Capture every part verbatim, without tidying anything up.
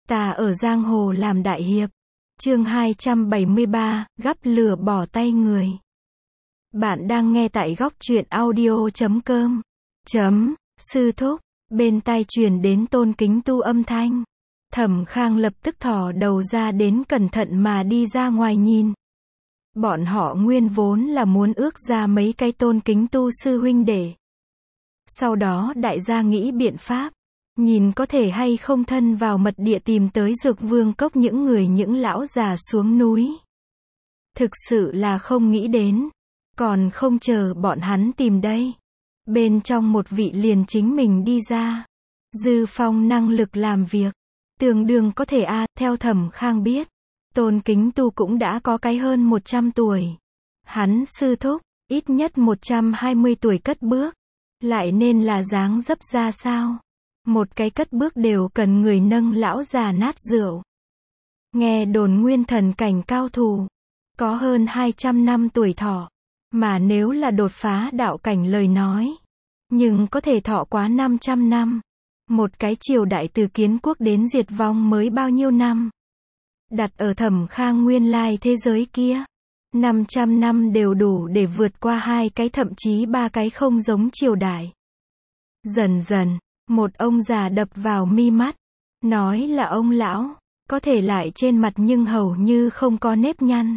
Ta ở giang hồ làm đại hiệp. Chương hai trăm bảy mươi ba, gắp lửa bỏ tay người. Bạn đang nghe tại góc truyện audio chấm com. Chấm, sư thúc, bên tai truyền đến Tôn Kính Tu âm thanh. Thẩm Khang lập tức thò đầu ra đến cẩn thận mà đi ra ngoài nhìn. Bọn họ nguyên vốn là muốn ước ra mấy cái Tôn Kính Tu sư huynh đệ. Sau đó đại gia nghĩ biện pháp, nhìn có thể hay không thân vào mật địa tìm tới Dược Vương Cốc những người những lão già xuống núi. Thực sự là không nghĩ đến, còn không chờ bọn hắn tìm đây. Bên trong một vị liền chính mình đi ra. Dư Phong năng lực làm việc, tương đương có thể a à, theo Thẩm Khang biết. Tôn Kính Tu cũng đã có cái hơn một trăm tuổi. Hắn sư thúc, ít nhất một trăm hai mươi tuổi cất bước. Lại nên là dáng dấp ra sao? Một cái cất bước đều cần người nâng lão già nát rượu. Nghe đồn nguyên thần cảnh cao thủ, có hơn hai trăm năm tuổi thọ. Mà nếu là đột phá đạo cảnh lời nói, nhưng có thể thọ quá năm trăm năm. Một cái triều đại từ kiến quốc đến diệt vong mới bao nhiêu năm. Đặt ở Thẩm Khang nguyên lai thế giới kia, năm trăm năm đều đủ để vượt qua hai cái thậm chí ba cái không giống triều đại. Dần dần, một ông già đập vào mi mắt, nói là ông lão, có thể lại trên mặt nhưng hầu như không có nếp nhăn.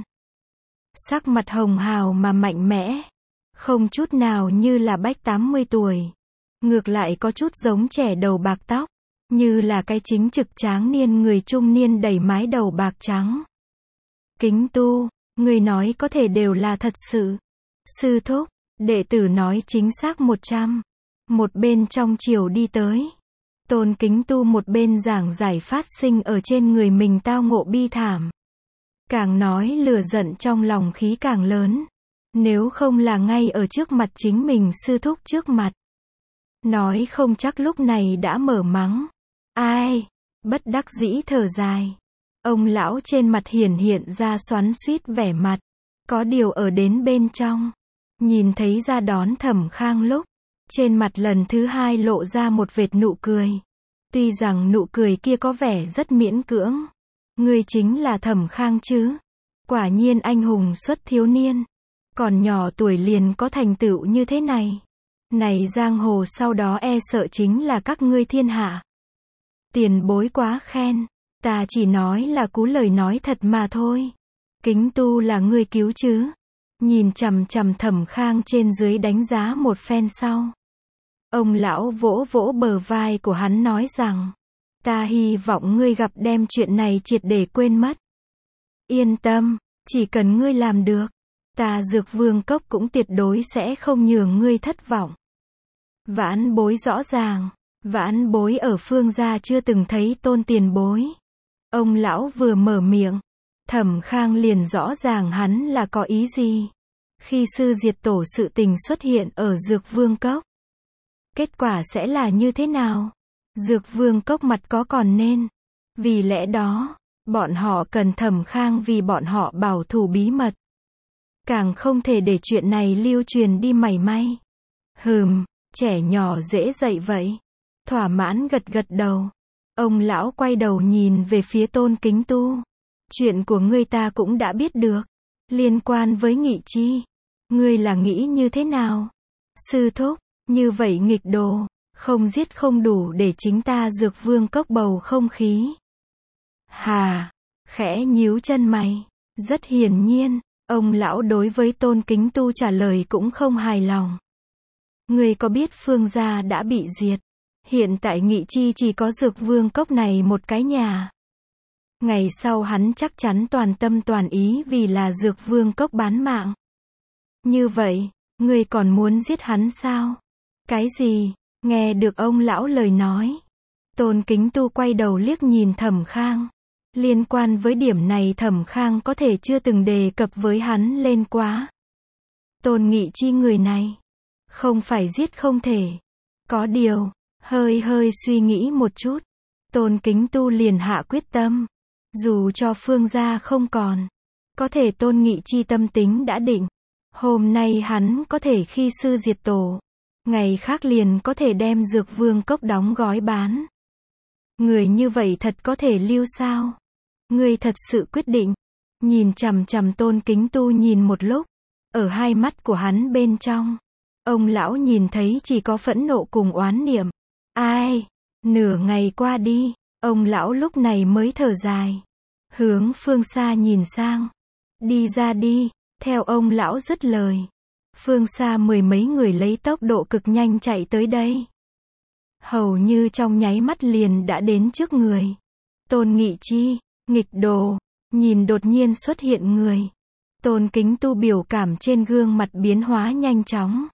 Sắc mặt hồng hào mà mạnh mẽ, không chút nào như là bách tám mươi tuổi. Ngược lại có chút giống trẻ đầu bạc tóc, như là cái chính trực tráng niên người trung niên đầy mái đầu bạc trắng. Kính Tu, người nói có thể đều là thật sự. Sư thúc, đệ tử nói chính xác một trăm. Một bên trong chiều đi tới. Tôn Kính Tu một bên giảng giải phát sinh ở trên người mình tao ngộ bi thảm. Càng nói lửa giận trong lòng khí càng lớn. Nếu không là ngay ở trước mặt chính mình sư thúc trước mặt. Nói không chắc lúc này đã mở mắng. Ai? Bất đắc dĩ thở dài. Ông lão trên mặt hiển hiện ra xoắn xuýt vẻ mặt. Có điều ở đến bên trong. Nhìn thấy ra đón Thẩm Khang lúc. Trên mặt lần thứ hai lộ ra một vệt nụ cười. Tuy rằng nụ cười kia có vẻ rất miễn cưỡng. Ngươi chính là Thẩm Khang chứ? Quả nhiên anh hùng xuất thiếu niên. Còn nhỏ tuổi liền có thành tựu như thế này. Này giang hồ sau đó e sợ chính là các ngươi thiên hạ. Tiền bối quá khen. Ta chỉ nói là cú lời nói thật mà thôi. Kính Tu là ngươi cứu chứ? Nhìn chằm chằm Thẩm Khang trên dưới đánh giá một phen sau. Ông lão vỗ vỗ bờ vai của hắn nói rằng. Ta hy vọng ngươi gặp đem chuyện này triệt để quên mất. Yên tâm, chỉ cần ngươi làm được. Ta Dược Vương Cốc cũng tuyệt đối sẽ không nhường ngươi thất vọng. Vãn bối rõ ràng. Vãn bối ở Phương gia chưa từng thấy Tôn tiền bối. Ông lão vừa mở miệng. Thẩm Khang liền rõ ràng hắn là có ý gì. Khi sư diệt tổ sự tình xuất hiện ở Dược Vương Cốc. Kết quả sẽ là như thế nào? Dược Vương Cốc mặt có còn nên. Vì lẽ đó, bọn họ cần Thẩm Khang vì bọn họ bảo thủ bí mật. Càng không thể để chuyện này lưu truyền đi mảy may. Hừm, trẻ nhỏ dễ dạy vậy. Thỏa mãn gật gật đầu. Ông lão quay đầu nhìn về phía Tôn Kính Tu. Chuyện của ngươi ta cũng đã biết được. Liên quan với Nghị Chi. Ngươi là nghĩ như thế nào? Sư thúc, như vậy nghịch đồ, không giết không đủ để chính ta Dược Vương Cốc bầu không khí. Hà, khẽ nhíu chân mày. Rất hiển nhiên, ông lão đối với Tôn Kính Tu trả lời cũng không hài lòng. Ngươi có biết Phương gia đã bị diệt? Hiện tại Nghị Chi chỉ có Dược Vương Cốc này một cái nhà. Ngày sau hắn chắc chắn toàn tâm toàn ý vì là Dược Vương Cốc bán mạng. Như vậy, ngươi còn muốn giết hắn sao? Cái gì? Nghe được ông lão lời nói. Tôn Kính Tu quay đầu liếc nhìn Thẩm Khang. Liên quan với điểm này Thẩm Khang có thể chưa từng đề cập với hắn lên quá. Tôn Nghị Chi người này, không phải giết không thể. Có điều, hơi hơi suy nghĩ một chút. Tôn Kính Tu liền hạ quyết tâm. Dù cho Phương gia không còn, có thể Tôn Nghị Chi tâm tính đã định. Hôm nay hắn có thể khi sư diệt tổ. Ngày khác liền có thể đem Dược Vương Cốc đóng gói bán. Người như vậy thật có thể lưu sao? Ngươi thật sự quyết định. Nhìn chằm chằm Tôn Kính Tu nhìn một lúc. Ở hai mắt của hắn bên trong, ông lão nhìn thấy chỉ có phẫn nộ cùng oán niệm. Ai? Nửa ngày qua đi, ông lão lúc này mới thở dài. Hướng phương xa nhìn sang. Đi ra đi, theo ông lão dứt lời. Phương xa mười mấy người lấy tốc độ cực nhanh chạy tới đây. Hầu như trong nháy mắt liền đã đến trước người. Tôn Nghị Chi, nghịch đồ, nhìn đột nhiên xuất hiện người. Tôn Kính Tu biểu cảm trên gương mặt biến hóa nhanh chóng.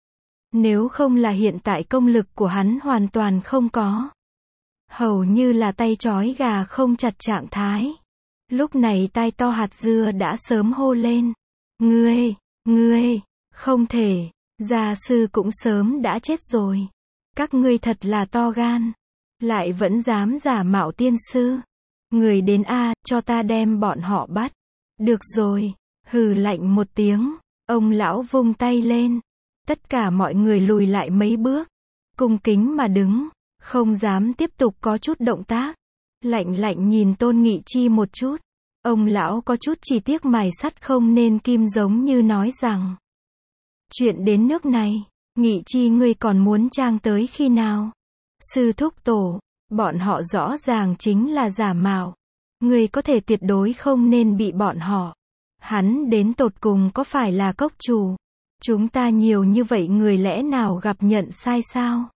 Nếu không là hiện tại công lực của hắn hoàn toàn không có. Hầu như là tay trói gà không chặt trạng thái. Lúc này tai to hạt dưa đã sớm hô lên. Ngươi, ngươi, không thể, gia sư cũng sớm đã chết rồi. Các ngươi thật là to gan. Lại vẫn dám giả mạo tiên sư. Người đến a, cho ta đem bọn họ bắt. Được rồi, hừ lạnh một tiếng, ông lão vung tay lên. Tất cả mọi người lùi lại mấy bước. Cung kính mà đứng, không dám tiếp tục có chút động tác. Lạnh lạnh nhìn Tôn Nghị Chi một chút. Ông lão có chút chỉ tiếc mài sắt không nên kim giống như nói rằng. Chuyện đến nước này, Nghị Chi ngươi còn muốn trang tới khi nào? Sư thúc tổ, bọn họ rõ ràng chính là giả mạo. Ngươi có thể tuyệt đối không nên bị bọn họ. Hắn đến tột cùng có phải là cốc chủ? Chúng ta nhiều như vậy người lẽ nào gặp nhận sai sao?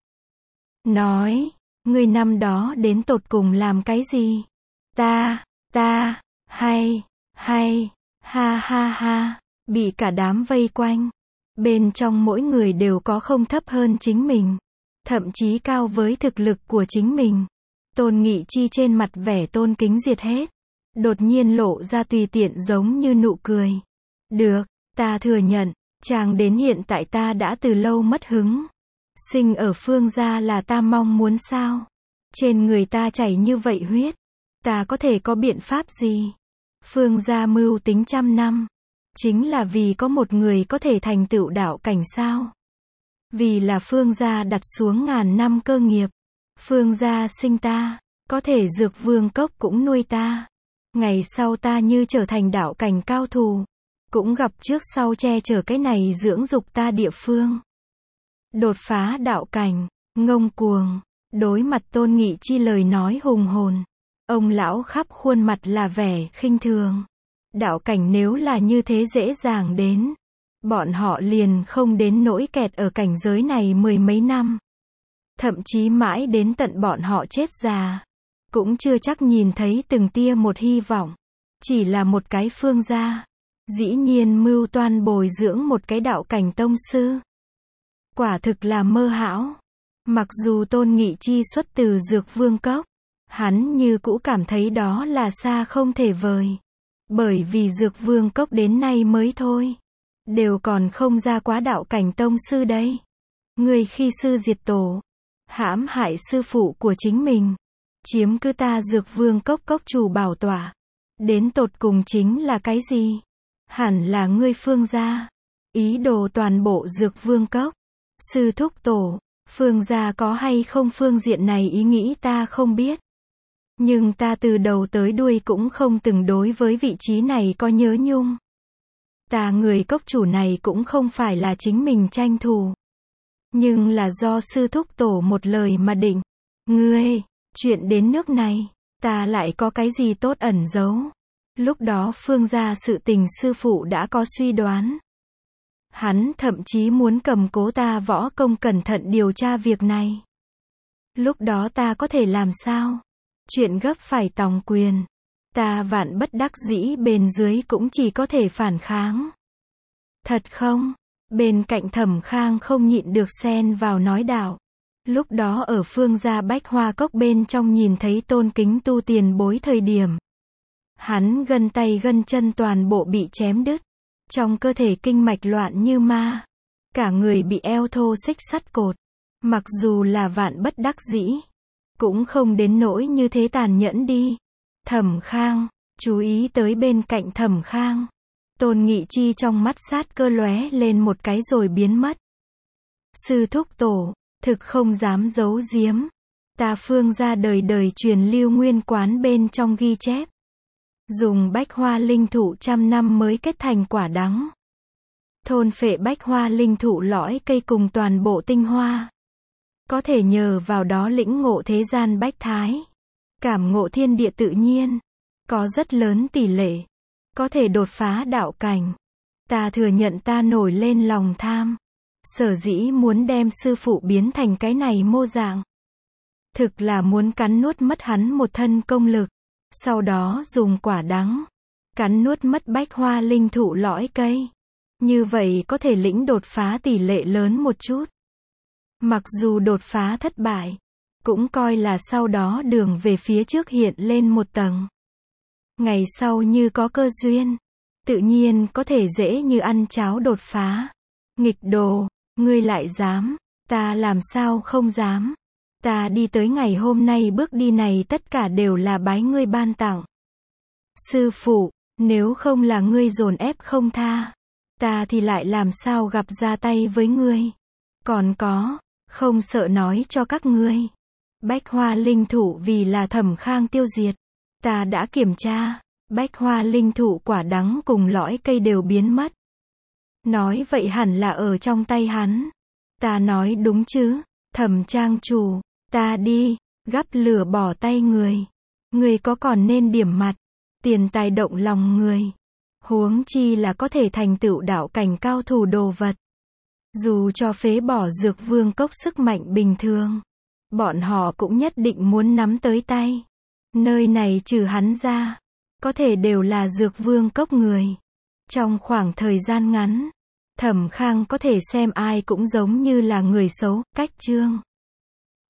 Nói, ngươi năm đó đến tột cùng làm cái gì? Ta, ta, hay, hay, ha ha ha, bị cả đám vây quanh. Bên trong mỗi người đều có không thấp hơn chính mình. Thậm chí cao với thực lực của chính mình. Tôn Nghị Chi trên mặt vẻ tôn kính diệt hết. Đột nhiên lộ ra tùy tiện giống như nụ cười. Được, ta thừa nhận, chàng đến hiện tại ta đã từ lâu mất hứng. Sinh ở Phương gia là ta mong muốn sao? Trên người ta chảy như vậy huyết. Ta có thể có biện pháp gì? Phương gia mưu tính trăm năm. Chính là vì có một người có thể thành tựu đạo cảnh sao? Vì là Phương gia đặt xuống ngàn năm cơ nghiệp. Phương gia sinh ta, có thể dược vương cốc cũng nuôi ta. Ngày sau ta như trở thành đạo cảnh cao thủ. Cũng gặp trước sau che chở cái này dưỡng dục ta địa phương. Đột phá đạo cảnh, ngông cuồng. Đối mặt Tôn Nghị Chi lời nói hùng hồn. Ông lão khắp khuôn mặt là vẻ khinh thường. Đạo cảnh nếu là như thế dễ dàng đến. Bọn họ liền không đến nỗi kẹt ở cảnh giới này mười mấy năm. Thậm chí mãi đến tận bọn họ chết già. Cũng chưa chắc nhìn thấy từng tia một hy vọng. Chỉ là một cái Phương gia. Dĩ nhiên mưu toan bồi dưỡng một cái đạo cảnh tông sư. Quả thực là mơ hão. Mặc dù Tôn Nghị Chi xuất từ Dược Vương Cốc. Hắn như cũ cảm thấy đó là xa không thể vời. Bởi vì Dược Vương Cốc đến nay mới thôi. Đều còn không ra quá đạo cảnh tông sư đấy. Người khi sư diệt tổ. Hãm hại sư phụ của chính mình. Chiếm cứ ta Dược Vương Cốc cốc chủ bảo tỏa. Đến tột cùng chính là cái gì? Hẳn là ngươi Phương gia. Ý đồ toàn bộ Dược Vương Cốc. Sư thúc tổ, Phương gia có hay không phương diện này ý nghĩ ta không biết. Nhưng ta từ đầu tới đuôi cũng không từng đối với vị trí này có nhớ nhung. Ta người cốc chủ này cũng không phải là chính mình tranh thủ. Nhưng là do sư thúc tổ một lời mà định. Ngươi, chuyện đến nước này, ta lại có cái gì tốt ẩn giấu. Lúc đó Phương gia sự tình sư phụ đã có suy đoán. Hắn thậm chí muốn cầm cố ta võ công cẩn thận điều tra việc này. Lúc đó ta có thể làm sao? Chuyện gấp phải tòng quyền. Ta vạn bất đắc dĩ bên dưới cũng chỉ có thể phản kháng. Thật không? Bên cạnh Thẩm Khang không nhịn được xen vào nói đạo. Lúc đó ở Phương gia Bách Hoa Cốc bên trong nhìn thấy Tôn Kính Tu tiền bối thời điểm. Hắn gân tay gân chân toàn bộ bị chém đứt. Trong cơ thể kinh mạch loạn như ma. Cả người bị eo thô xích sắt cột. Mặc dù là vạn bất đắc dĩ. Cũng không đến nỗi như thế tàn nhẫn đi. Thẩm Khang, chú ý tới bên cạnh Thẩm Khang. Tôn Nghị Chi trong mắt sát cơ lóe lên một cái rồi biến mất. Sư thúc tổ, thực không dám giấu giếm. Ta Phương gia đời đời truyền lưu nguyên quán bên trong ghi chép. Dùng bách hoa linh thụ trăm năm mới kết thành quả đắng. Thôn phệ bách hoa linh thụ lõi cây cùng toàn bộ tinh hoa. Có thể nhờ vào đó lĩnh ngộ thế gian bách thái. Cảm ngộ thiên địa tự nhiên. Có rất lớn tỷ lệ. Có thể đột phá đạo cảnh. Ta thừa nhận ta nổi lên lòng tham. Sở dĩ muốn đem sư phụ biến thành cái này mô dạng. Thực là muốn cắn nuốt mất hắn một thân công lực. Sau đó dùng quả đắng. Cắn nuốt mất bách hoa linh thụ lõi cây. Như vậy có thể lĩnh đột phá tỷ lệ lớn một chút. Mặc dù đột phá thất bại. Cũng coi là sau đó đường về phía trước hiện lên một tầng. Ngày sau như có cơ duyên. Tự nhiên có thể dễ như ăn cháo đột phá. Nghịch đồ, ngươi lại dám. Ta làm sao không dám. Ta đi tới ngày hôm nay bước đi này tất cả đều là bái ngươi ban tặng. Sư phụ, nếu không là ngươi dồn ép không tha. Ta thì lại làm sao gặp ra tay với ngươi. Còn có, không sợ nói cho các ngươi. Bách hoa linh thụ vì là Thẩm Khang tiêu diệt. Ta đã kiểm tra, bách hoa linh thụ quả đắng cùng lõi cây đều biến mất. Nói vậy hẳn là ở trong tay hắn. Ta nói đúng chứ, Thẩm trang chủ, ta đi, gắp lửa bỏ tay người. Người có còn nên điểm mặt, tiền tài động lòng người. Huống chi là có thể thành tựu đạo cảnh cao thủ đồ vật. Dù cho phế bỏ dược vương cốc sức mạnh bình thường. Bọn họ cũng nhất định muốn nắm tới tay. Nơi này trừ hắn ra. Có thể đều là dược vương cốc người. Trong khoảng thời gian ngắn. Thẩm Khang có thể xem ai cũng giống như là người xấu, cách chương.